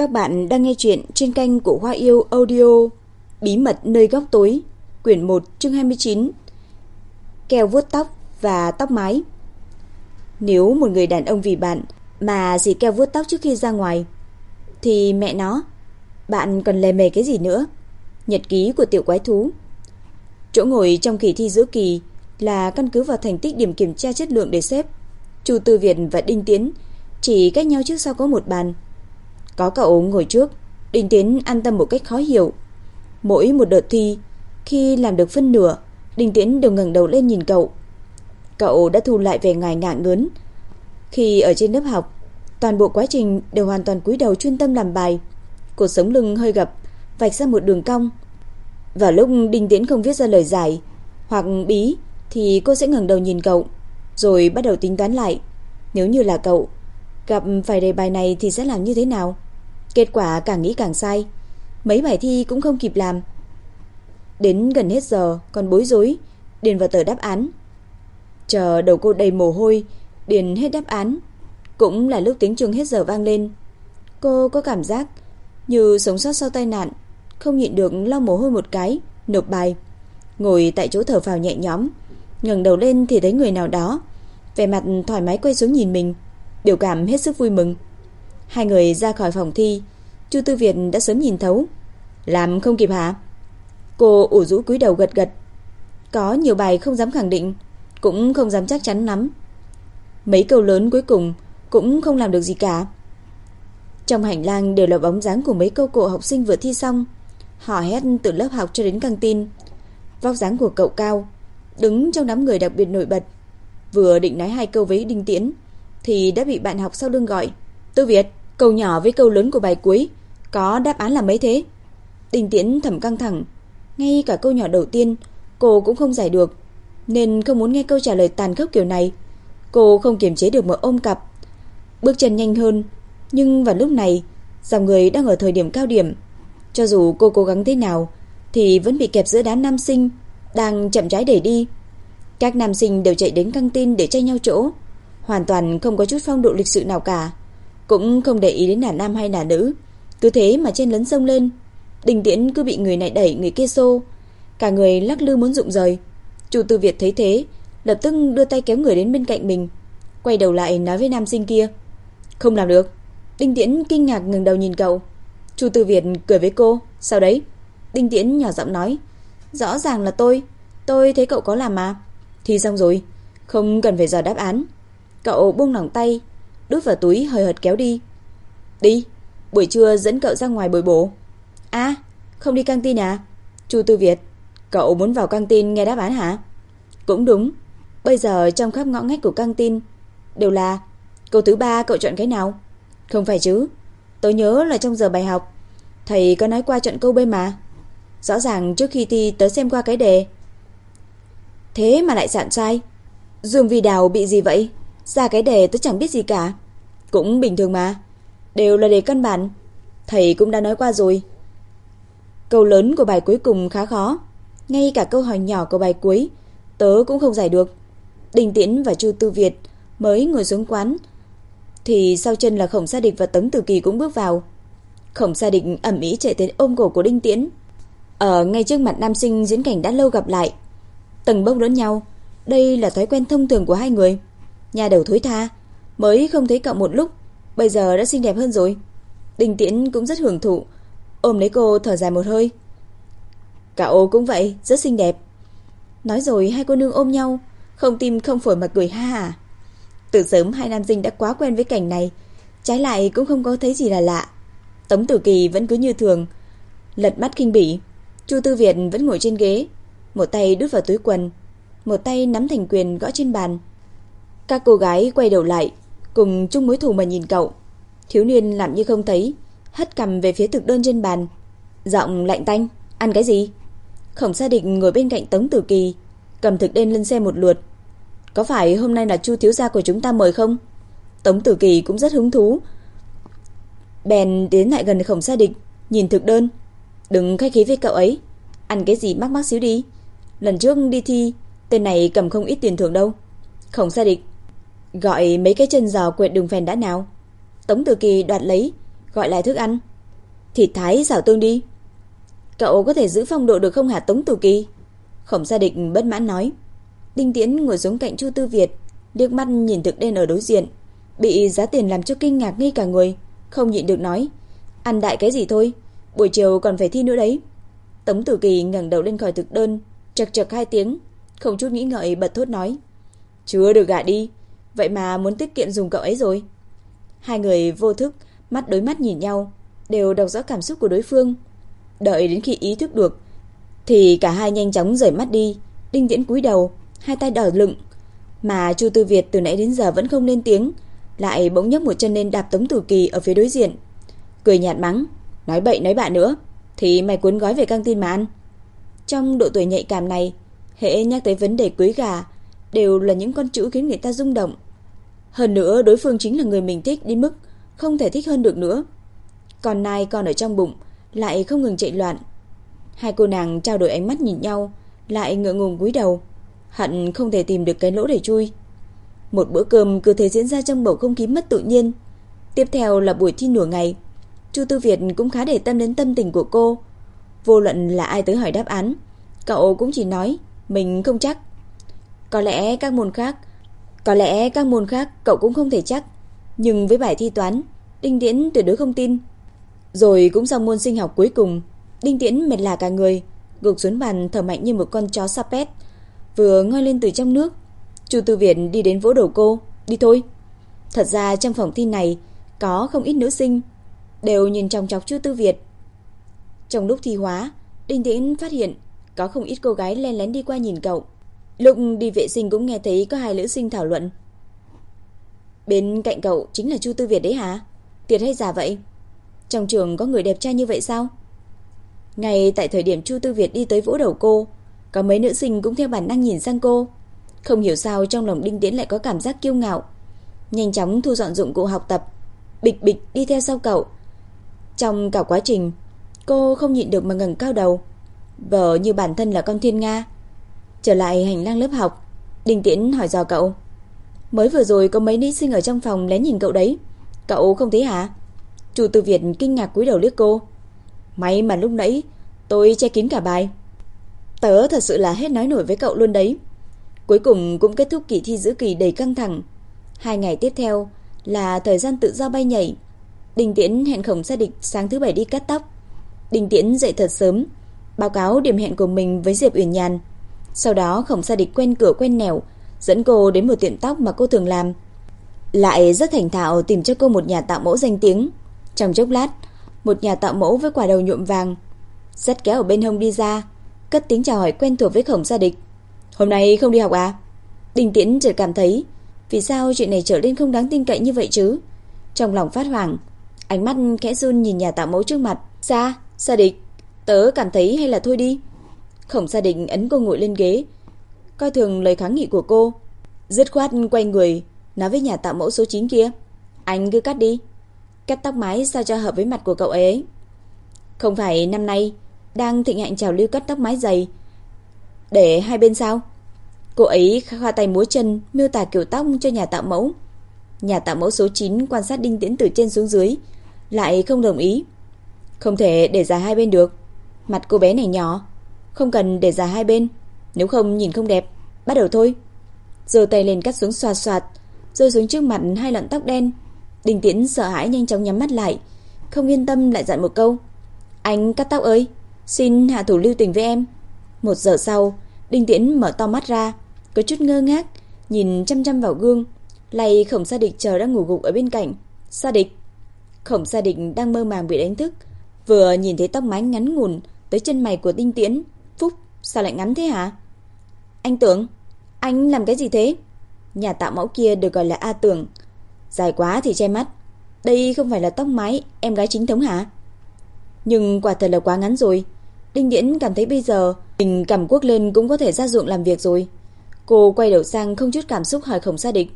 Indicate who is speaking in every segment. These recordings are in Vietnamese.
Speaker 1: Các bạn đang nghe chuyện trên kênh của Hoa Yêu Audio. Bí mật nơi góc tối, quyển 1 chương 29. Keo vuốt tóc và tóc mái. Nếu một người đàn ông vì bạn mà xịt keo vuốt tóc trước khi ra ngoài thì mẹ nó, bạn còn lề mề cái gì nữa? Nhật ký của tiểu quái thú. Chỗ ngồi trong kỳ thi giữa kỳ là căn cứ vào thành tích điểm kiểm tra chất lượng để xếp. Chu Tư Việt và Đinh Tiến chỉ cách nhau trước sau có một bàn. Có cậu ngồi trước, Đinh Tiến an tâm một cách khó hiểu. Mỗi một đợt thi, khi làm được phân nửa, Đinh Tiến đều ngẩng đầu lên nhìn cậu. Cậu đã thu lại vẻ ngại ngạng ngớn. Khi ở trên lớp học, toàn bộ quá trình đều hoàn toàn cúi đầu chuyên tâm làm bài. Cột sống lưng hơi gập, vạch ra một đường cong. Vào lúc Đinh Tiến không viết ra lời giải hoặc bí thì cô sẽ ngẩng đầu nhìn cậu, rồi bắt đầu tính toán lại. Nếu như là cậu gặp phải đề bài này thì sẽ làm như thế nào? Kết quả càng nghĩ càng sai, mấy bài thi cũng không kịp làm. Đến gần hết giờ còn bối rối điền vào tờ đáp án. Chờ đầu cô đầy mồ hôi điền hết đáp án, cũng là lúc tiếng chuông hết giờ vang lên. Cô có cảm giác như sống sót sau tai nạn, không nhịn được lau mồ hôi một cái, nộp bài. Ngồi tại chỗ thở phào nhẹ nhõm, ngẩng đầu lên thì thấy người nào đó vẻ mặt thoải mái quay xuống nhìn mình, biểu cảm hết sức vui mừng. Hai người ra khỏi phòng thi, Chu Tư Việt đã sớm nhìn thấu. Làm không kịp hả? Cô ủ rũ cúi đầu gật gật. Có nhiều bài không dám khẳng định, cũng không dám chắc chắn lắm. Mấy câu lớn cuối cùng cũng không làm được gì cả. Trong hành lang đều là bóng dáng của mấy câu cậu học sinh vừa thi xong, hò hét từ lớp học cho đến căng tin. Vóc dáng của cậu cao, đứng trong đám người đặc biệt nổi bật. Vừa định nói hai câu với Đinh Tiến thì đã bị bạn học sau lưng gọi. Tư Việt, câu nhỏ với câu lớn của bài cuối có đáp án là mấy thế? Đinh Tiến thầm căng thẳng. Ngay cả câu nhỏ đầu tiên cô cũng không giải được, nên không muốn nghe câu trả lời tàn khốc kiểu này. Cô không kiềm chế được mà ôm cặp, bước chân nhanh hơn. Nhưng vào lúc này, dòng người đang ở thời điểm cao điểm. Cho dù cô cố gắng thế nào thì vẫn bị kẹp giữa đám nam sinh đang chậm rãi đẩy đi. Các nam sinh đều chạy đến căng tin để tranh nhau chỗ, hoàn toàn không có chút phong độ lịch sự nào cả, cũng không để ý đến là nam hay là nữ, cứ thế mà chen lấn xông lên. Đinh Tiễn cứ bị người này đẩy người kia xô, cả người lắc lư muốn rụng rời. Chu Tư Việt thấy thế, lập tức đưa tay kéo người đến bên cạnh mình, quay đầu lại nói với nam sinh kia. Không làm được. Đinh Tiễn kinh ngạc ngẩng đầu nhìn cậu. Chu Tư Việt cười với cô. Sao đấy? Đinh Tiễn nhỏ giọng nói. Rõ ràng là tôi thấy cậu có làm mà. Thi xong rồi, không cần phải dò đáp án. Cậu buông lỏng tay, đút vào túi hời hợt kéo đi. Đi, buổi trưa dẫn cậu ra ngoài bồi bổ. À, không đi căng tin à? Chu Tư Việt, cậu muốn vào căng tin nghe đáp án hả? Cũng đúng, bây giờ trong khắp ngõ ngách của căng tin đều là câu thứ 3, cậu chọn cái nào? Không phải chứ, tôi nhớ là trong giờ bài học thầy có nói qua chọn câu B mà. Rõ ràng trước khi thi tớ xem qua cái đề. Thế mà lại chọn sai. Dương Vi Đào bị gì vậy? Ra cái đề tớ chẳng biết gì cả. Cũng bình thường mà, đều là đề căn bản, thầy cũng đã nói qua rồi. Câu lớn của bài cuối cùng khá khó, ngay cả câu hỏi nhỏ của bài cuối tớ cũng không giải được. Đinh Tiễn và Chu Tư Việt mới ngồi xuống quán thì sau chân là Khổng Sa Địch và Tống Tử Kỳ cũng bước vào. Khổng Sa Địch ầm ĩ chạy tới ôm cổ của Đinh Tiễn. Ở ngay trước mặt nam sinh diễn cảnh đã lâu gặp lại, tầng bốc lẫn nhau, đây là thói quen thông thường của hai người. Nhà đầu thối tha, mới không thấy cậu một lúc, bây giờ đã xinh đẹp hơn rồi. Đinh Tiễn cũng rất hưởng thụ, ôm lấy cô thở dài một hơi. Cậu cũng vậy, rất xinh đẹp. Nói rồi hai cô nương ôm nhau, không tim không phổi mà cười ha hả. Từ sớm hai nam sinh đã quá quen với cảnh này, trái lại cũng không có thấy gì là lạ. Tống Tử Kỳ vẫn cứ như thường, lật mắt khinh bỉ. Chu Tư Việt vẫn ngồi trên ghế, một tay đút vào túi quần, một tay nắm thành quyền gõ trên bàn. Các cô gái quay đầu lại, cùng chung mối thù mà nhìn cậu. Thiếu niên làm như không thấy, hất cằm về phía thực đơn trên bàn, giọng lạnh tanh. Ăn cái gì? Khổng Sa Địch ngồi bên cạnh Tống Tử Kỳ, cầm thực đơn lên xem một lượt. Có phải hôm nay là Chu thiếu gia của chúng ta mời không? Tống Tử Kỳ cũng rất hứng thú, bèn đến lại gần Khổng Sa Địch, nhìn thực đơn. Đừng khách khí với cậu ấy, ăn cái gì mắc mắc xíu đi. Lần trước đi thi, tên này cầm không ít tiền thưởng đâu. Khổng Sa Địch, gọi mấy cái chân giò quẹt đường phèn đã nào. Tống Tử Kỳ đoạt lấy, gọi lại thức ăn. Thịt thái xào tương đi. Cậu có thể giữ phong độ được không hả Tống Tử Kỳ? Khổng Gia Địch bất mãn nói. Đinh Tiễn ngồi xuống cạnh Chu Tư Việt, liếc mắt nhìn thực đen ở đối diện, bị giá tiền làm cho kinh ngạc ngay cả người, không nhịn được nói, ăn đại cái gì thôi, buổi chiều còn phải thi nữa đấy. Tống Tử Kỳ ngẩng đầu lên khỏi thực đơn, chậc chậc 2 tiếng, không chút nghĩ ngợi bật thốt nói, chưa được gạ đi, vậy mà muốn tiết kiệm dùng cậu ấy rồi. Hai người vô thức mắt đối mắt nhìn nhau, đều đọc rõ cảm xúc của đối phương. Đợi đến khi ý thức được thì cả hai nhanh chóng rời mắt đi. Đinh Tiễn cúi đầu, hai tay đỏ lựng, mà Chu Tư Việt từ nãy đến giờ vẫn không lên tiếng, lại bỗng nhấc một chân lên đạp Tống Tử Kỳ ở phía đối diện, cười nhạt mắng, nói bậy nói bạ nữa thì mày cuốn gói về căng tin mà ăn. Trong độ tuổi nhạy cảm này, hễ nhắc tới vấn đề cưới gà đều là những con chữ khiến người ta rung động. Hơn nữa đối phương chính là người mình thích đến mức không thể thích hơn được nữa. Còn nai con ở trong bụng lại không ngừng chạy loạn. Hai cô nàng trao đổi ánh mắt nhìn nhau, lại ngượng ngùng cúi đầu, hận không thể tìm được cái lỗ để chui. Một bữa cơm cứ thế diễn ra trong bầu không khí mất tự nhiên. Tiếp theo là buổi thi nửa ngày. Chu Tư Việt cũng khá để tâm đến tâm tình của cô. Vô luận là ai tới hỏi đáp án, cậu cũng chỉ nói mình không chắc. Có lẽ các môn khác cậu cũng không thể chắc, nhưng với bài thi toán, Đinh Tiễn tuyệt đối không tin. Rồi cũng xong môn sinh học cuối cùng, Đinh Tiễn mệt lả cả người, gục xuống bàn thở mạnh như một con chó Sapet vừa ngoi lên từ trong nước. Chu Tư Việt đi đến vỗ đầu cô, đi thôi. Thật ra trong phòng thi này có không ít nữ sinh, đều nhìn chòng chọc Chu Tư Việt. Trong lúc thi hóa, Đinh Tiễn phát hiện có không ít cô gái len lén đi qua nhìn cậu. Lúc đi vệ sinh cũng nghe thấy có hai nữ sinh thảo luận. Bên cạnh cậu chính là Chu Tư Việt đấy hả? Tiệt hay giả vậy? Trong trường có người đẹp trai như vậy sao? Ngay tại thời điểm Chu Tư Việt đi tới vỗ đầu cô, có mấy nữ sinh cũng theo bản năng nhìn sang cô. Không hiểu sao trong lòng Đinh Tiễn lại có cảm giác kiêu ngạo. Nhanh chóng thu dọn dụng cụ học tập, bịch bịch đi theo sau cậu. Trong cả quá trình, cô không nhịn được mà ngẩng cao đầu, vờ như bản thân là con thiên nga. Trở lại hành lang lớp học, Đinh Tiễn hỏi dò cậu, mới vừa rồi có mấy nữ sinh ở trong phòng lén nhìn cậu đấy, cậu không thấy hả? Chu Tư Việt kinh ngạc cúi đầu liếc cô. May mà lúc nãy tôi che kín cả bài. Tớ thật sự là hết nói nổi với cậu luôn đấy. Cuối cùng cũng kết thúc kỳ thi giữa kỳ đầy căng thẳng. 2 ngày tiếp theo là thời gian tự do bay nhảy. Đinh Tiễn hẹn Khổng Gia Địch sáng thứ 7 đi cắt tóc. Đinh Tiễn dậy thật sớm, báo cáo điểm hẹn của mình với Diệp Uyển Nhàn. Sau đó Khổng Gia Địch quen cửa quen nẻo dẫn cô đến một tiệm tóc mà cô thường làm, lại rất thành thạo tìm cho cô một nhà tạo mẫu danh tiếng. Trong chốc lát, một nhà tạo mẫu với quả đầu nhuộm vàng, dắt kéo ở bên hông đi ra, cất tiếng chào hỏi quen thuộc với Khổng Gia Địch. Hôm nay không đi học à? Đinh Tiễn chợt cảm thấy vì sao chuyện này trở nên không đáng tin cậy như vậy chứ. Trong lòng phát hoảng, ánh mắt khẽ run nhìn nhà tạo mẫu trước mặt. Gia Địch, tớ cảm thấy hay là thôi đi. Khổng Gia Địch ấn cô ngồi lên ghế, coi thường lời kháng nghị của cô, dứt khoát quay người nói với nhà tạo mẫu số 9 kia, anh cứ cắt đi, cắt tóc mái sao cho hợp với mặt của cậu ấy. Không phải năm nay đang thịnh hành trào lưu cắt tóc mái dày để hai bên sao? Cô ấy khoa tay múa chân miêu tả kiểu tóc cho nhà tạo mẫu. Nhà tạo mẫu số 9 quan sát Đinh Tiễn từ trên xuống dưới, lại không đồng ý. Không thể để dài hai bên được, mặt cô bé này nhỏ, không cần để dài hai bên, nếu không nhìn không đẹp. Bắt đầu thôi. Giơ tay lên cắt xuống xoạt xoạt, rơi xuống trước mặt hai lọn tóc đen. Đinh Tiễn sợ hãi nhanh chóng nhắm mắt lại, không yên tâm lại dặn một câu, anh cắt tóc ơi, xin hạ thủ lưu tình với em. 1 giờ sau, Đinh Tiễn mở to mắt ra, có chút ngơ ngác nhìn chăm chăm vào gương, lay Khổng Gia Địch chờ đang ngủ gục ở bên cạnh. Gia Địch. Khổng Gia Địch đang mơ màng bị đánh thức, vừa nhìn thấy tóc mái ngắn ngủn tới chân mày của Đinh Tiễn. Phúc, sao lại ngắn thế hả? Anh Tưởng, anh làm cái gì thế? Nhà tạo mẫu kia được gọi là A Tưởng. Dài quá thì che mắt, đây không phải là tóc mái em gái chính thống hả? Nhưng quả thật là quá ngắn rồi. Đinh Tiễn cảm thấy bây giờ mình cầm cuốc lên cũng có thể ra ruộng làm việc rồi. Cô quay đầu sang không chút cảm xúc hỏi Khổng Gia Địch,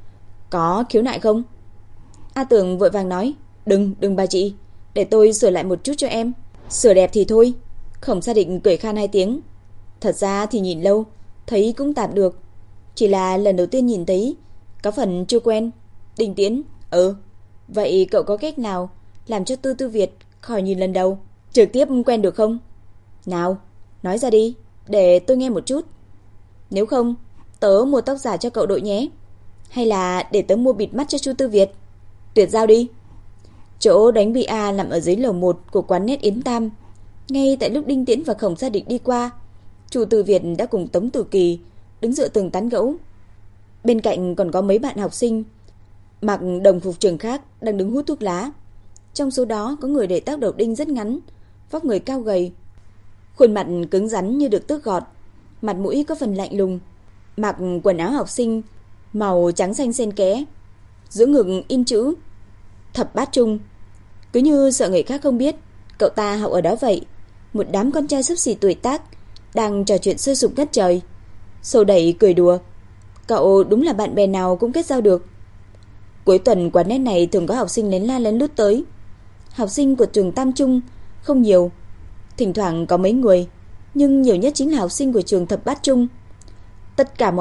Speaker 1: có khiếu nại không? A Tưởng vội vàng nói, đừng bà chị, để tôi sửa lại một chút cho em. Sửa đẹp thì thôi. Khổng Gia Địch cười khan 2 tiếng. Thật ra thì nhìn lâu thấy cũng tạm được, chỉ là lần đầu tiên nhìn thấy có phần chưa quen. Đinh Tiễn, vậy cậu có cách nào làm cho Tư Tư Việt Khỏi nhìn lần đầu, trực tiếp quen được không? Nào, nói ra đi, để tôi nghe một chút. Nếu không, tớ mua tóc giả cho cậu đội nhé. Hay là để tớ mua bịt mắt cho Chu Tư Việt. Tuyệt giao đi. Chỗ đánh bia nằm ở dưới lầu 1 của quán nét Yến Tam. Ngay tại lúc Đinh Tiễn và Khổng Gia Định đi qua, Chu Tư Việt đã cùng Tống Tử Kỳ đứng dựa tường tán gẫu. Bên cạnh còn có mấy bạn học sinh mặc đồng phục trường khác đang đứng hút thuốc lá. Trong số đó có người để tóc đầu đinh rất ngắn, vóc người cao gầy, khuôn mặt cứng rắn như được tước gọt, mặt mũi có phần lạnh lùng, mặc quần áo học sinh màu trắng xanh xen kẽ, giữa ngực in chữ Thập Bát Trung. Cứ như sợ người khác không biết cậu ta học ở đó vậy. Một đám con trai xấp xỉ tuổi tác đang trò chuyện sôi sục ngất trời, xô đẩy cười đùa. Cậu đúng là bạn bè nào cũng kết giao được. Cuối tuần quán nét này thường có học sinh lén la lén lút tới. Học sinh của trường Tam Trung không nhiều, thỉnh thoảng có mấy người, nhưng nhiều nhất chính là học sinh của trường Thập Bát Trung. Tất cả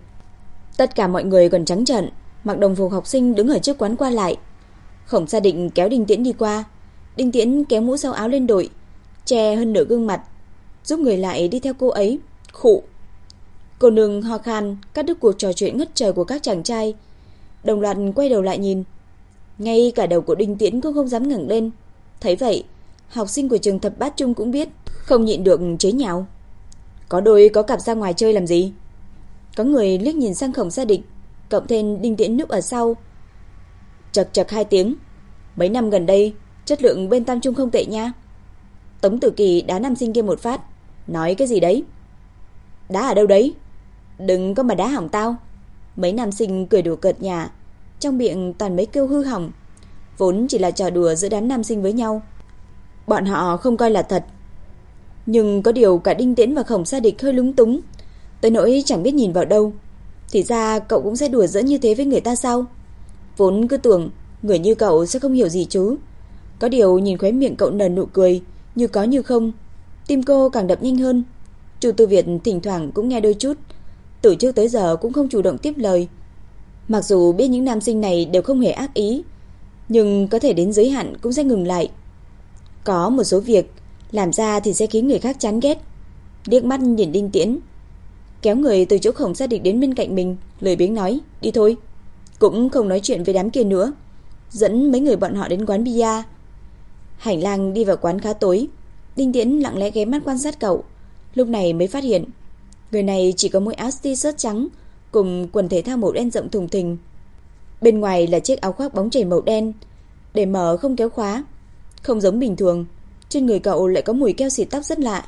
Speaker 1: mọi người còn trắng trợn, mặc đồng phục học sinh đứng ở trước quán qua lại. Khổng Gia Định kéo Đinh Tiễn đi qua. Đinh Tiễn kéo mũ sau áo lên đội, che hơn nửa gương mặt, giúp người lại đi theo cô ấy. Khụ. Cô nương ho khan cắt đứt cuộc trò chuyện ngất trời của các chàng trai, đồng loạt quay đầu lại nhìn. Ngay cả đầu của Đinh Tiễn cũng không dám ngẩng lên. Thấy vậy, học sinh của trường Thập Bát Trung cũng biết, không nhịn được chế nhạo. Có đôi có cặp ra ngoài chơi làm gì? Có người liếc nhìn sang Khổng Gia Định, cộng thêm Đinh Tiễn núp ở sau. Chật chật hai tiếng. Mấy năm gần đây chất lượng bên Tam Trung không tệ nha. Tống Tử Kỳ đá nam sinh kia một phát. Nói cái gì đấy? Đá ở đâu đấy? Đừng có mà đá hỏng tao. Mấy nam sinh cười đùa cợt nhả, trong miệng toàn mấy câu hư hỏng. Vốn chỉ là trò đùa giữa đám nam sinh với nhau, bọn họ không coi là thật. Nhưng có điều cả Đinh Tiễn và Khổng Gia Định hơi lúng túng, tới nỗi chẳng biết nhìn vào đâu. Thì ra cậu cũng sẽ đùa giỡn như thế với người ta sao? Vốn cứ tưởng người như cậu sẽ không hiểu gì chứ. Có điều nhìn khóe miệng cậu nở nụ cười như có như không, tim cô càng đập nhanh hơn. Chu Tư Việt thỉnh thoảng cũng nghe đôi chút, từ trước tới giờ cũng không chủ động tiếp lời. Mặc dù biết những nam sinh này đều không hề ác ý, nhưng có thể đến giới hạn cũng sẽ ngừng lại. Có một số việc làm ra thì sẽ khiến người khác chán ghét. Liếc mắt nhìn Đinh Tiễn, kéo người từ chỗ Khổng Gia Định đến bên cạnh mình, lười biếng nói, đi thôi. Cũng không nói chuyện với đám kia nữa, dẫn mấy người bọn họ đến quán bia. Hành lang đi vào quán khá tối. Đinh Tiễn lặng lẽ ghé mắt quan sát cậu, lúc này mới phát hiện người này chỉ có mỗi áo t-shirt trắng cùng quần thể thao màu đen rộng thùng thình. Bên ngoài là chiếc áo khoác bóng chảy màu đen, để mở không kéo khóa. Không giống bình thường, trên người cậu lại có mùi keo xịt tóc rất lạ.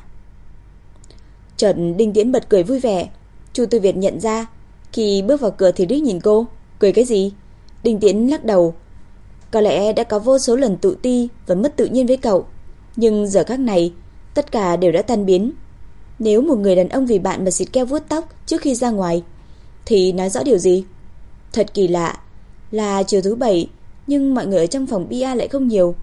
Speaker 1: Chợt Đinh Tiễn bật cười vui vẻ. Chu Tư Việt nhận ra, khi bước vào cửa thì liếc nhìn cô. Cười cái gì? Đinh Tiễn lắc đầu. Có lẽ đã có vô số lần tự ti và mất tự nhiên với cậu, nhưng giờ khắc này tất cả đều đã tan biến. Nếu một người đàn ông vì bạn mà xịt keo vuốt tóc trước khi ra ngoài thì nói rõ điều gì? Thật kỳ lạ là chiều thứ bảy, nhưng mọi người ở trong phòng bia lại không nhiều,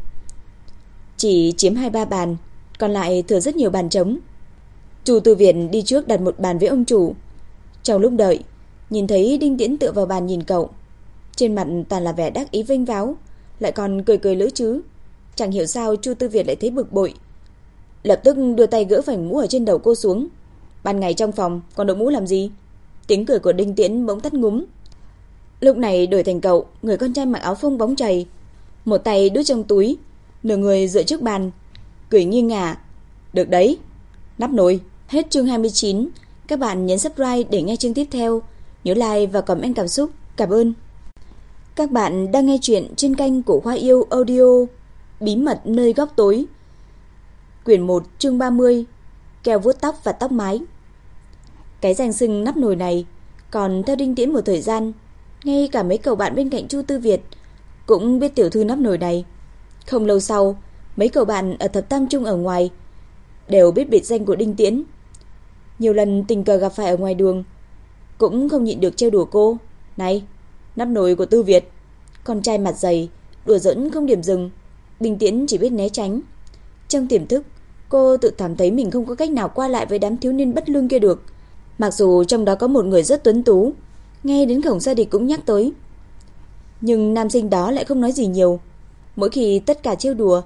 Speaker 1: chỉ chiếm 2-3 bàn, còn lại thừa rất nhiều bàn trống. Chu Tư Việt đi trước đặt một bàn với ông chủ. Trong lúc đợi, nhìn thấy Đinh Tiễn tựa vào bàn nhìn cậu, trên mặt toàn là vẻ đắc ý vênh váo, lại còn cười cười lữ chứ. Chẳng hiểu sao Chu Tư Việt lại thấy bực bội, lập tức đưa tay gỡ vành mũ ở trên đầu cô xuống. Ban ngày trong phòng còn đội mũ làm gì? Tiếng cười của Đinh Tiễn bỗng tắt ngúm. Lúc này đổi thành cậu, người con trai mặc áo phông bóng chày, một tay đút trong túi, nửa người dựa trước bàn, cười nghiêng ngả. Được đấy, nắp nồi. Hết chương 29. Các bạn nhấn subscribe để nghe chương tiếp theo. Nhớ like và comment cảm xúc. Cảm ơn. Các bạn đang nghe chuyện trên kênh của Hoa Yêu Audio. Bí mật nơi góc tối, quyển 1 chương 30. Keo vuốt tóc và tóc mái. Cái danh xưng nắp nồi này còn theo Đinh Tiễn một thời gian. Ngay cả mấy cậu bạn bên cạnh Chu Tư Việt cũng biết tiểu thư nắp nồi này. Không lâu sau, mấy cậu bạn ở Thập Tam Trung ở ngoài đều biết biệt danh của Đinh Tiễn. Nhiều lần tình cờ gặp phải ở ngoài đường, cũng không nhịn được trêu đùa cô. Này, nắp nồi của Tư Việt. Con trai mặt dày, đùa giỡn không điểm dừng. Đinh Tiễn chỉ biết né tránh. Trong tiềm thức, cô tự cảm thấy mình không có cách nào qua lại với đám thiếu niên bất lương kia được. Mặc dù trong đó có một người rất tuấn tú, ngay đến Khổng Gia Định cũng nhắc tới, nhưng nam sinh đó lại không nói gì nhiều. Mỗi khi tất cả trêu đùa,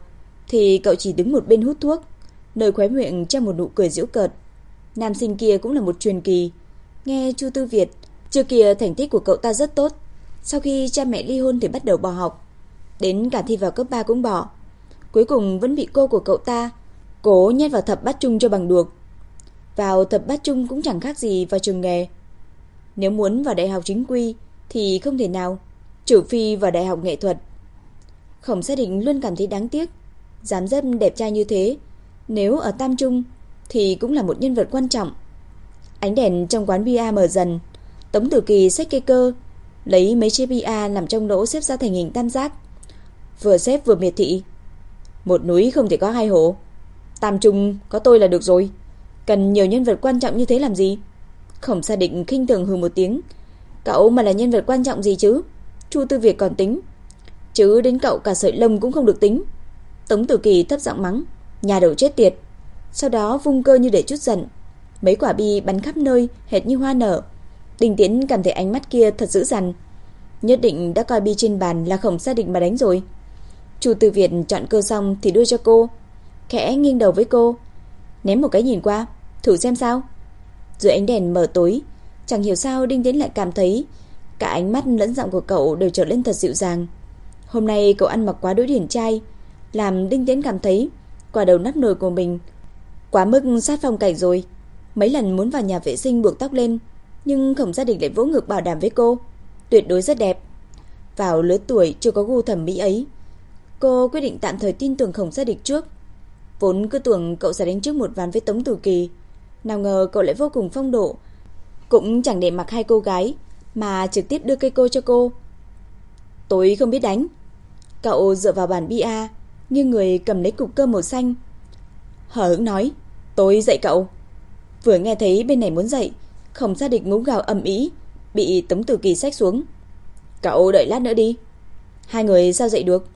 Speaker 1: thì cậu chỉ đứng một bên hút thuốc, nơi khóe miệng treo một nụ cười giễu cợt. Nam sinh kia cũng là một truyền kỳ. Nghe Chu Tư Việt, trước kia thành tích của cậu ta rất tốt, sau khi cha mẹ ly hôn thì bắt đầu bỏ học, đến cả thi vào cấp 3 cũng bỏ. Cuối cùng vẫn bị cô của cậu ta cố nhét vào thập bát trung cho bằng được. Vào thập bát trung cũng chẳng khác gì vào trường nghề. Nếu muốn vào đại học chính quy thì không thể nào, trừ phi vào đại học nghệ thuật. Khổng Sa Định luôn cảm thấy đáng tiếc. Giám đốc đẹp trai như thế, nếu ở Tam Trung thì cũng là một nhân vật quan trọng. Ánh đèn trong quán bia mờ dần. Tống Tử Kỳ xách cây cơ, lấy mấy chiếc bia nằm trong lỗ xếp ra thành hình tam giác, vừa xếp vừa miệt thị. Một núi không thể có hai hổ. Tam Trung có tôi là được rồi, cần nhiều nhân vật quan trọng như thế làm gì? Khổng Sa Định khinh thường hừ một tiếng. Cậu mà là nhân vật quan trọng gì chứ? Chu Tư Việt còn tính, chứ đến cậu cả sợi lông cũng không được tính. Tống Tử Kỳ thấp giọng mắng, nhà đầu chết tiệt. Sau đó vung cơ như để trút giận. Mấy quả bi bắn khắp nơi hệt như hoa nở. Đinh Tiến cảm thấy ánh mắt kia thật dữ dằn. Nhất định đã coi bi trên bàn là Khổng Sa Định mà đánh rồi. Chu Tư Việt chọn cơ xong thì đưa cho cô, khẽ nghiêng đầu với cô, ném một cái nhìn qua, thử xem sao. Dưới ánh đèn mờ tối, chẳng hiểu sao Đinh Tiến lại cảm thấy cả ánh mắt lẫn giọng của cậu đều trở lên thật dịu dàng. Hôm nay cậu ăn mặc quá đối điển trai, làm Đinh Tiến cảm thấy quả đầu nắp nồi của mình quá mức sát phong cảnh rồi. Mấy lần muốn vào nhà vệ sinh buộc tóc lên, nhưng Khổng Gia Định lại vỗ ngực bảo đảm với cô, tuyệt đối rất đẹp. Vào lứa tuổi chưa có gu thẩm mỹ ấy, cô quyết định tạm thời tin tưởng Khổng Gia Định trước. Vốn cứ tưởng cậu sẽ đánh trước một ván với Tống Tử Kỳ, nào ngờ cậu lại vô cùng phong độ, cũng chẳng để mặc hai cô gái mà trực tiếp đưa cây cô cho cô. Tôi không biết đánh. Cậu dựa vào bàn bia, như người cầm lấy cục cơm màu xanh, hờ hững nói, tôi dạy cậu. Vừa nghe thấy bên này muốn dạy, Khổng Gia Định ngú gào ầm ĩ, bị Tống Tử Kỳ xách xuống. Cậu đợi lát nữa đi. Hai người sao dạy được?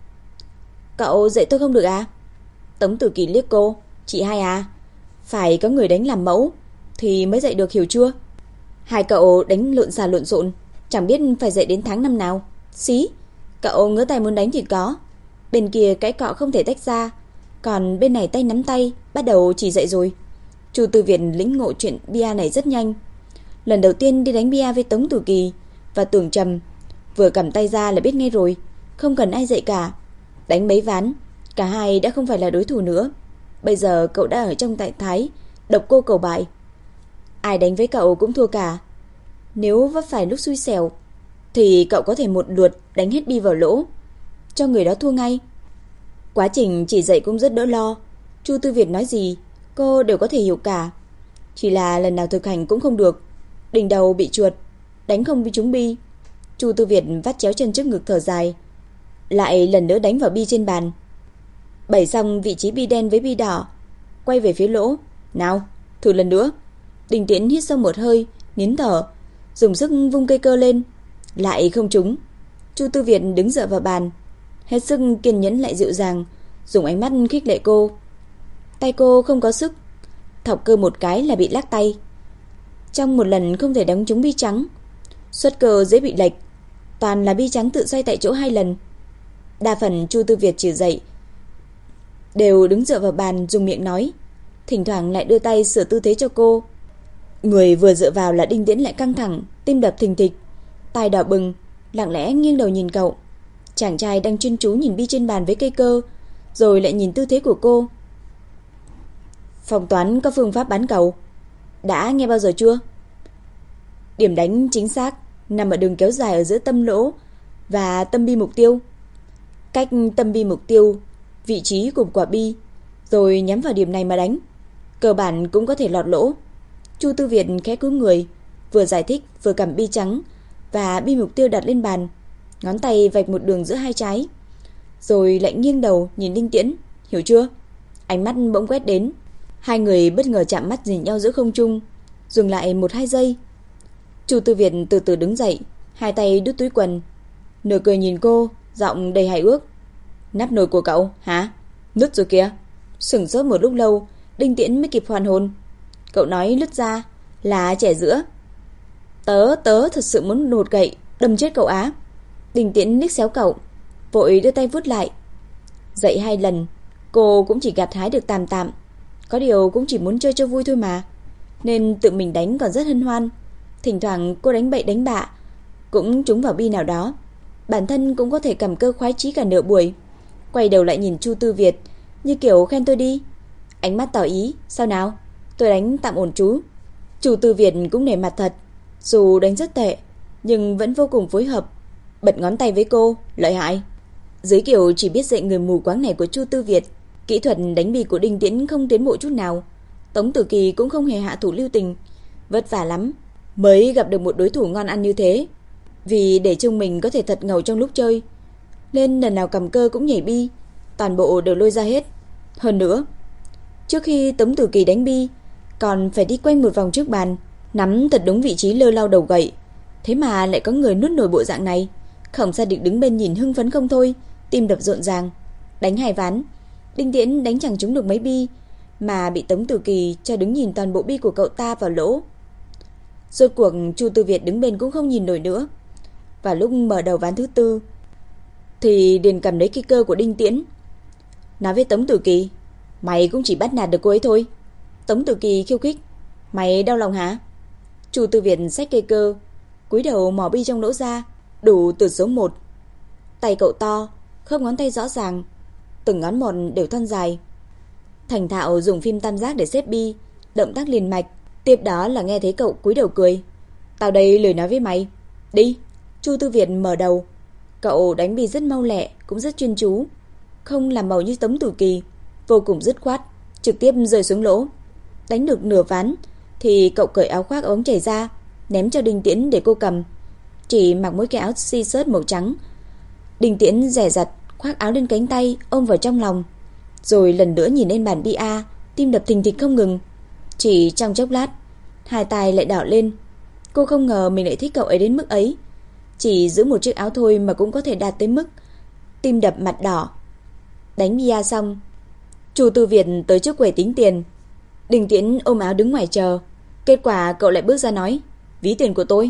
Speaker 1: Cậu dạy tôi không được à? Tống Tử Kỳ liếc cô, chị hai à, phải có người đánh làm mẫu thì mới dạy được, hiểu chưa? Hai cậu đánh lộn xà lộn xộn, chẳng biết phải dạy đến tháng năm nào. Xí, cậu ngứa tay muốn đánh thì có. Bên kia cái cọ không thể tách ra, còn bên này tay nắm tay, bắt đầu chỉ dạy rồi. Chu Tư Việt lĩnh ngộ chuyện bia này rất nhanh. Lần đầu tiên đi đánh bia với Tống Tử Kỳ và Tưởng Trầm, vừa cầm tay ra là biết ngay rồi, không cần ai dạy cả. Đánh mấy ván, cả hai đã không phải là đối thủ nữa. Bây giờ cậu đã ở trong trạng thái độc cô cầu bại, ai đánh với cậu cũng thua cả. Nếu vấp phải lúc xui xẻo thì cậu có thể một lượt đánh hết bi vào lỗ, cho người đó thua ngay. Quá trình chỉ dạy cũng rất đỡ lo. Chu Tư Việt nói gì cô đều có thể hiểu cả. Chỉ là lần nào thực hành cũng không được, đỉnh đầu bị chuột, đánh không bị trúng bi. Chu Tư Việt vắt chéo chân trước ngực thở dài, lại lần nữa đánh vào bi trên bàn. Bày xong vị trí bi đen với bi đỏ, quay về phía lỗ. Nào, thử lần nữa. Đinh Tiễn hít sâu một hơi, nín thở, dùng sức vung cây cơ lên, lại không trúng. Chu Tư Việt đứng dựa vào bàn, hết sức kiên nhẫn lại dịu dàng, dùng ánh mắt khích lệ cô. Tay cô không có sức, thọc cơ một cái là bị lắc tay. Trong một lần không thể đánh trúng bi trắng, xuất cơ dễ bị lệch, toàn là bi trắng tự xoay tại chỗ 2 lần. Đa phần Chu Tư Việt chỉ dạy đều đứng dựa vào bàn dùng miệng nói, thỉnh thoảng lại đưa tay sửa tư thế cho cô. Người vừa dựa vào là Đinh Tiễn lại căng thẳng, tim đập thình thịch, tai đỏ bừng, lặng lẽ nghiêng đầu nhìn cậu. Chàng trai đang chuyên chú nhìn bi trên bàn với cây cơ, rồi lại nhìn tư thế của cô. Phòng toán có phương pháp bán cầu, đã nghe bao giờ chưa? Điểm đánh chính xác nằm ở đường kéo dài ở giữa tâm lỗ và tâm bi mục tiêu. Cách tâm bi mục tiêu, vị trí của quả bi, rồi nhắm vào điểm này mà đánh, cơ bản cũng có thể lọt lỗ. Chu Tư Việt khẽ cúi người, vừa giải thích vừa cầm bi trắng và bi mục tiêu đặt lên bàn, ngón tay vạch một đường giữa hai trái, rồi lại nghiêng đầu nhìn Đinh Tiễn, hiểu chưa? Ánh mắt bỗng quét đến, hai người bất ngờ chạm mắt nhìn nhau giữa không trung, dừng lại 1-2 giây. Chu Tư Việt từ từ đứng dậy, hai tay đút túi quần, nửa cười nhìn cô, giọng đầy hài ước. Nắp nồi của cậu hả? Nứt rồi kìa. Sửng sốt một lúc lâu, Đinh Tiễn mới kịp hoàn hồn. Cậu nói nứt ra là trẻ giữa. Tớ thật sự muốn đột gậy đâm chết cậu á. Đinh Tiễn liếc xéo cậu, vội đưa tay vuốt lại. Dậy 2 lần, Cô cũng chỉ gặt hái được tạm tạm, có điều cũng chỉ muốn chơi cho vui thôi mà, nên tự mình đánh còn rất hân hoan. Thỉnh thoảng cô đánh bậy đánh bạ cũng trúng vào bi nào đó, bản thân cũng có thể cầm cơ khoái chí cả nửa buổi. Quay đầu lại nhìn Chu Tư Việt, như kiểu khen tôi đi, ánh mắt tỏ ý, sao nào, tôi đánh tạm ổn chú. Chu Tư Việt cũng nể mặt thật, dù đánh rất tệ nhưng vẫn vô cùng phối hợp, bật ngón tay với cô, lợi hại. Dưới kiểu chỉ biết dạy người mù quáng này của Chu Tư Việt, kỹ thuật đánh bi của Đinh Tiễn không tiến bộ chút nào. Tống Tử Kỳ cũng không hề hạ thủ lưu tình, vất vả lắm mới gặp được một đối thủ ngon ăn như thế. Vì để trông mình có thể thật ngầu trong lúc chơi, nên lần nào cầm cơ cũng nhảy bi, toàn bộ đều lôi ra hết. Hơn nữa, trước khi Tống Tử Kỳ đánh bi, còn phải đi quanh một vòng trước bàn, nắm thật đúng vị trí lơ lau đầu gậy. Thế mà lại có người nuốt nổi bộ dạng này. Khổng Sa Địch đứng bên nhìn hưng phấn không thôi, tim đập rộn ràng. Đánh hai ván, Đinh Tiễn đánh chẳng trúng được mấy bi, mà bị Tống Tử Kỳ cho đứng nhìn toàn bộ bi của cậu ta vào lỗ. Rốt cuộc Chu Tư Việt đứng bên cũng không nhìn nổi nữa. Và lúc mở đầu ván thứ tư thì liền cầm lấy cái cơ của Đinh Tiễn, nói với Tống Tử Kỳ, mày cũng chỉ bắt nạt được cô ấy thôi. Tống Tử Kỳ khiêu khích, mày đau lòng hả? Chu Tư Việt xách cây cơ, cúi đầu mò bi trong lỗ ra, đủ từ số 1. Tay cậu to, khớp ngón tay rõ ràng, từng ngón một đều thon dài. Thành thạo dùng phim tam giác để xếp bi, động tác liền mạch. Tiếp đó là nghe thấy cậu cúi đầu cười, tao đây lười nói với mày, đi. Chu Tư Việt mở đầu, cậu đánh bi rất mau lẹ, cũng rất chuyên chú, không làm màu như Tống Tử Kỳ, vô cùng dứt khoát, trực tiếp rơi xuống lỗ. Đánh được nửa ván thì cậu cởi áo khoác ống chảy ra, ném cho Đinh Tiễn để cô cầm. Chỉ mặc mỗi cái áo t-shirt màu trắng. Đinh Tiễn dè dặt khoác áo lên cánh tay, ôm vào trong lòng, rồi lần nữa nhìn lên bàn bia, tim đập thình thịch không ngừng. Chỉ trong chốc lát, hai tay lại đỏ lên. Cô không ngờ mình lại thích cậu ấy đến mức ấy. Chỉ giữ một chiếc áo thôi mà cũng có thể đạt tới mức tim đập mặt đỏ. Đánh bia xong, Chu Tư Việt tới trước quầy tính tiền. Đinh Tiễn ôm áo đứng ngoài chờ. Kết quả cậu lại bước ra nói, ví tiền của tôi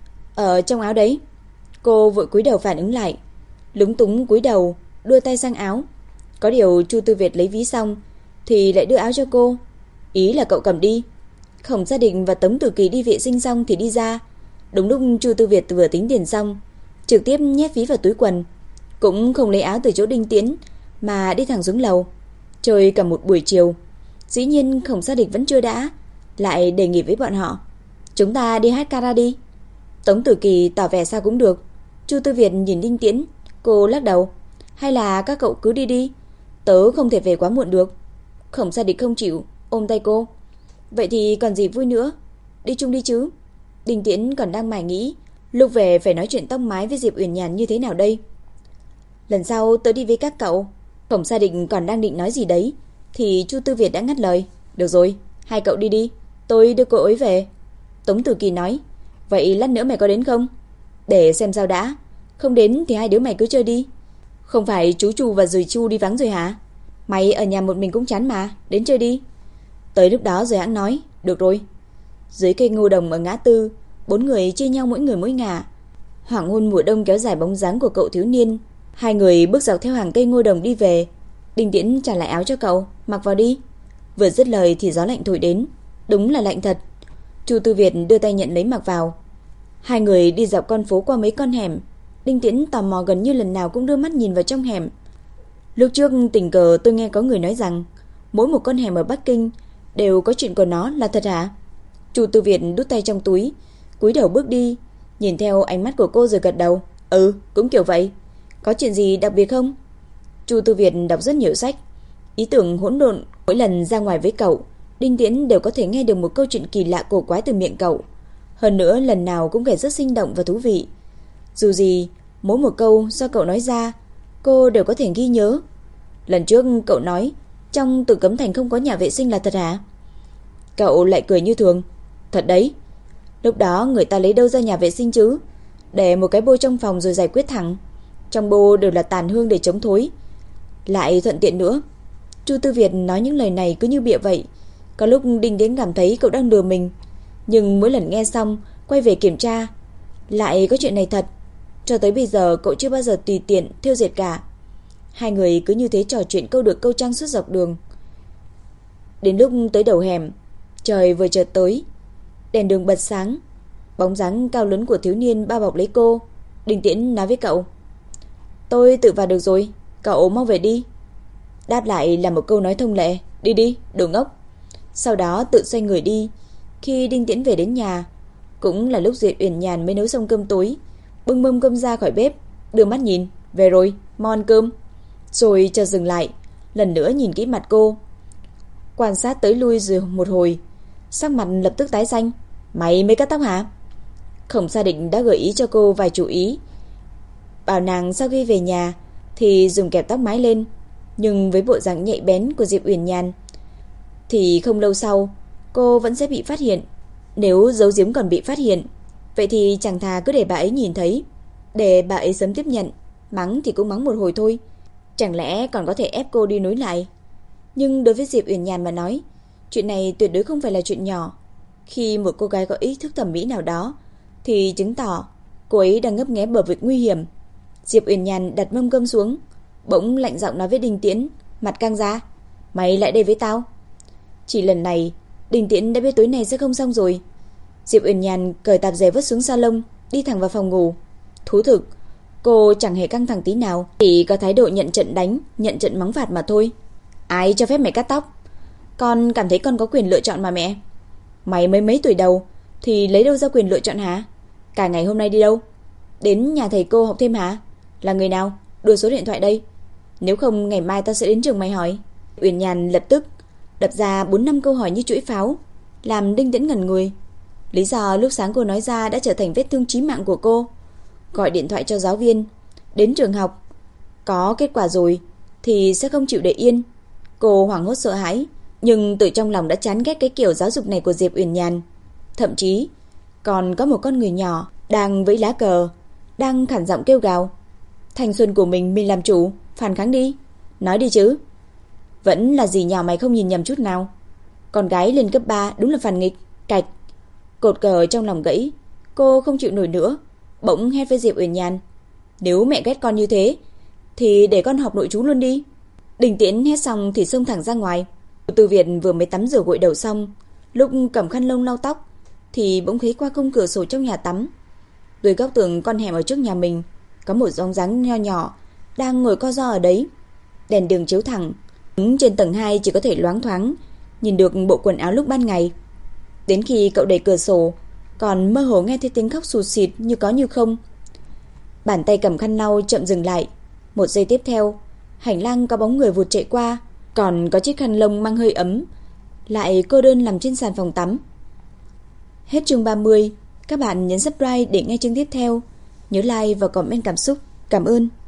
Speaker 1: ở trong áo đấy. Cô vội cúi đầu phản ứng lại, lúng túng cúi đầu đưa tay sang áo. Có điều Chu Tư Việt lấy ví xong thì lại đưa áo cho cô, ý là cậu cầm đi. Khổng Gia Định và Tống Tử Kỳ đi vệ sinh xong thì đi ra. Đúng lúc Chu Tư Việt vừa tính tiền xong, trực tiếp nhét ví vào túi quần, cũng không lấy áo từ chỗ Đinh Tiễn mà đi thẳng xuống lầu. Chơi cả một buổi chiều, dĩ nhiên Khổng Gia Định vẫn chưa đã, lại đề nghị với bọn họ, chúng ta đi hát karaoke đi. Tống Tử Kỳ tỏ vẻ sao cũng được. Chu Tư Việt nhìn Đinh Tiễn, cô lắc đầu, hay là các cậu cứ đi đi, tớ không thể về quá muộn được. Khổng Gia Định không chịu, ôm tay cô, vậy thì còn gì vui nữa, đi chung đi chứ. Đinh Tiễn còn đang mải nghĩ lúc về phải nói chuyện tóc mái với Diệp Uyển Nhàn như thế nào đây. Lần sau tớ đi với các cậu. Khổng Gia Định còn đang định nói gì đấy thì Chu Tư Việt đã ngắt lời, được rồi, hai cậu đi đi, tôi đưa cô ấy về. Tống Tử Kỳ nói, vậy lát nữa mày có đến không? Để xem sao đã, không đến thì hai đứa mày cứ chơi đi. Không phải chú Chu và dì Chu đi vắng rồi hả? Mày ở nhà một mình cũng chán mà, đến chơi đi. Tới lúc đó rồi hãng nói, được rồi. Dưới cây ngô đồng ở ngã tư, bốn người chia nhau mỗi người mỗi ngả. Hoàng hôn mùa đông kéo dài bóng dáng của cậu thiếu niên. Hai người bước dọc theo hàng cây ngô đồng đi về. Đinh Tiễn trả lại áo cho cậu, mặc vào đi. Vừa dứt lời thì gió lạnh thổi đến, đúng là lạnh thật. Chu Tư Việt đưa tay nhận lấy mặc vào. Hai người đi dọc con phố qua mấy con hẻm. Đinh Tiễn tò mò gần như lần nào cũng đưa mắt nhìn vào trong hẻm. Lúc trước tình cờ tôi nghe có người nói rằng mỗi một con hẻm ở Bắc Kinh đều có chuyện của nó, là thật hả? Chu Tư Việt đút tay trong túi, cúi đầu bước đi, nhìn theo ánh mắt của cô rồi gật đầu. Ừ, cũng kiểu vậy. Có chuyện gì đặc biệt không? Chu Tư Việt đọc rất nhiều sách, ý tưởng hỗn độn. Mỗi lần ra ngoài với cậu, Đinh Tiễn đều có thể nghe được một câu chuyện kỳ lạ cổ quái từ miệng cậu. Hơn nữa lần nào cũng kể rất sinh động và thú vị. Dù gì, mỗi một câu do cậu nói ra, cô đều có thể ghi nhớ. Lần trước cậu nói trong Tử Cấm Thành không có nhà vệ sinh, là thật hả? Cậu lại cười như thường. Thật đấy. Lúc đó người ta lấy đâu ra nhà vệ sinh chứ? Để một cái bô trong phòng rồi giải quyết thẳng. Trong bô đều là tàn hương để chống thối, lại thuận tiện nữa. Chu Tư Việt nói những lời này cứ như bịa vậy. Có lúc Đinh Tiễn cảm thấy cậu đang lừa mình, nhưng mỗi lần nghe xong quay về kiểm tra, lại có chuyện này thật. Cho tới bây giờ cậu chưa bao giờ tùy tiện thêu dệt cả. Hai người cứ như thế trò chuyện câu được câu trăng suốt dọc đường. Đến lúc tới đầu hẻm, trời vừa chợt tối, đèn đường bật sáng, bóng dáng cao lớn của thiếu niên bao bọc lấy cô. Đinh Tiễn nói với cậu: "Tôi tự vào được rồi, cậu mau về đi." Đáp lại là một câu nói thông lệ: "Đi đi, đồ ngốc." Sau đó tự xoay người đi. Khi Đinh Tiễn về đến nhà, cũng là lúc Diệp Uyển Nhàn mới nấu xong cơm tối, bưng mâm cơm ra khỏi bếp, đưa mắt nhìn: "Về rồi, mau ăn cơm." Rồi chợt dừng lại, lần nữa nhìn kỹ mặt cô, quan sát tới lui rồi một hồi, sắc mặt lập tức tái xanh. "Mày mới cắt tóc hả?" Khổng Sa Định đã gợi ý cho cô vài chủ ý, bảo nàng sau khi về nhà thì dùng kẹp tóc mái lên. Nhưng với bộ dạng nhạy bén của Diệp Uyển Nhàn thì không lâu sau cô vẫn sẽ bị phát hiện. Nếu giấu giếm còn bị phát hiện, vậy thì chẳng thà cứ để bà ấy nhìn thấy, để bà ấy sớm tiếp nhận. Mắng thì cũng mắng một hồi thôi, chẳng lẽ còn có thể ép cô đi nối lại. Nhưng đối với Diệp Uyển Nhàn mà nói, chuyện này tuyệt đối không phải là chuyện nhỏ. Khi một cô gái có ý thức thẩm mỹ nào đó thì chứng tỏ cô ấy đang ngấp nghé bờ vực nguy hiểm. Diệp Uyển Nhàn đặt mâm cơm xuống, bỗng lạnh giọng nói với Đinh Tiễn, mặt căng ra: "Mày lại đây với tao." Chỉ lần này, Đinh Tiễn đã biết tối nay sẽ không xong rồi. Diệp Uyển Nhàn cởi tạp dề vứt xuống salon, đi thẳng vào phòng ngủ. Thú thực, cô chẳng hề căng thẳng tí nào, chỉ có thái độ nhận trận đánh, nhận trận mắng phạt mà thôi. "Ai cho phép mày cắt tóc? Con cảm thấy con có quyền lựa chọn mà mẹ." "Mày mới mấy tuổi đầu thì lấy đâu ra quyền lựa chọn hả? Cả ngày hôm nay đi đâu? Đến nhà thầy cô học thêm hả? Là người nào? Đưa số điện thoại đây. Nếu không ngày mai tao sẽ đến trường mày hỏi." Uyển Nhàn lập tức đập ra 4-5 câu hỏi như chuỗi pháo, làm Đinh Tiễn ngẩn người. Lý do lúc sáng cô nói ra đã trở thành vết thương chí mạng của cô. Gọi điện thoại cho giáo viên, đến trường học, có kết quả rồi thì sẽ không chịu để yên. Cô hoảng hốt sợ hãi, nhưng từ trong lòng đã chán ghét cái kiểu giáo dục này của Diệp Uyển Nhàn. Thậm chí còn có một con người nhỏ đang vẫy lá cờ, đang khản giọng kêu gào: "Thanh xuân của mình làm chủ, phản kháng đi, nói đi chứ." "Vẫn là dì nhỏ mày không nhìn nhầm chút nào. Con gái lên cấp 3 đúng là phản nghịch." Cạch, cột cờ trong lòng gãy. Cô không chịu nổi nữa, bỗng hét với Diệp Uyển Nhàn: "Nếu mẹ ghét con như thế thì để con học nội trú luôn đi." Đinh Tiễn hét xong thì xông thẳng ra ngoài. Từ Việt vừa mới tắm rửa gội đầu xong, lúc cầm khăn lông lau tóc thì bỗng thấy qua khung cửa sổ trong nhà tắm, dưới góc tường con hẻm ở trước nhà mình, có một bóng dáng nho nhỏ đang ngồi co ro ở đấy. Đèn đường chiếu thẳng, trên tầng 2 chỉ có thể loáng thoáng nhìn được bộ quần áo lúc ban ngày. Đến khi cậu đẩy cửa sổ, còn mơ hồ nghe thấy tiếng khóc sụt sịt như có như không. Bàn tay cầm khăn lau chậm dừng lại. Một giây tiếp theo, hành lang có bóng người vụt chạy qua, còn có chiếc khăn lông mang hơi ấm lại cô đơn nằm trên sàn phòng tắm. Hết chương 30. Các bạn nhấn subscribe để nghe chương tiếp theo. Nhớ like và comment cảm xúc. Cảm ơn.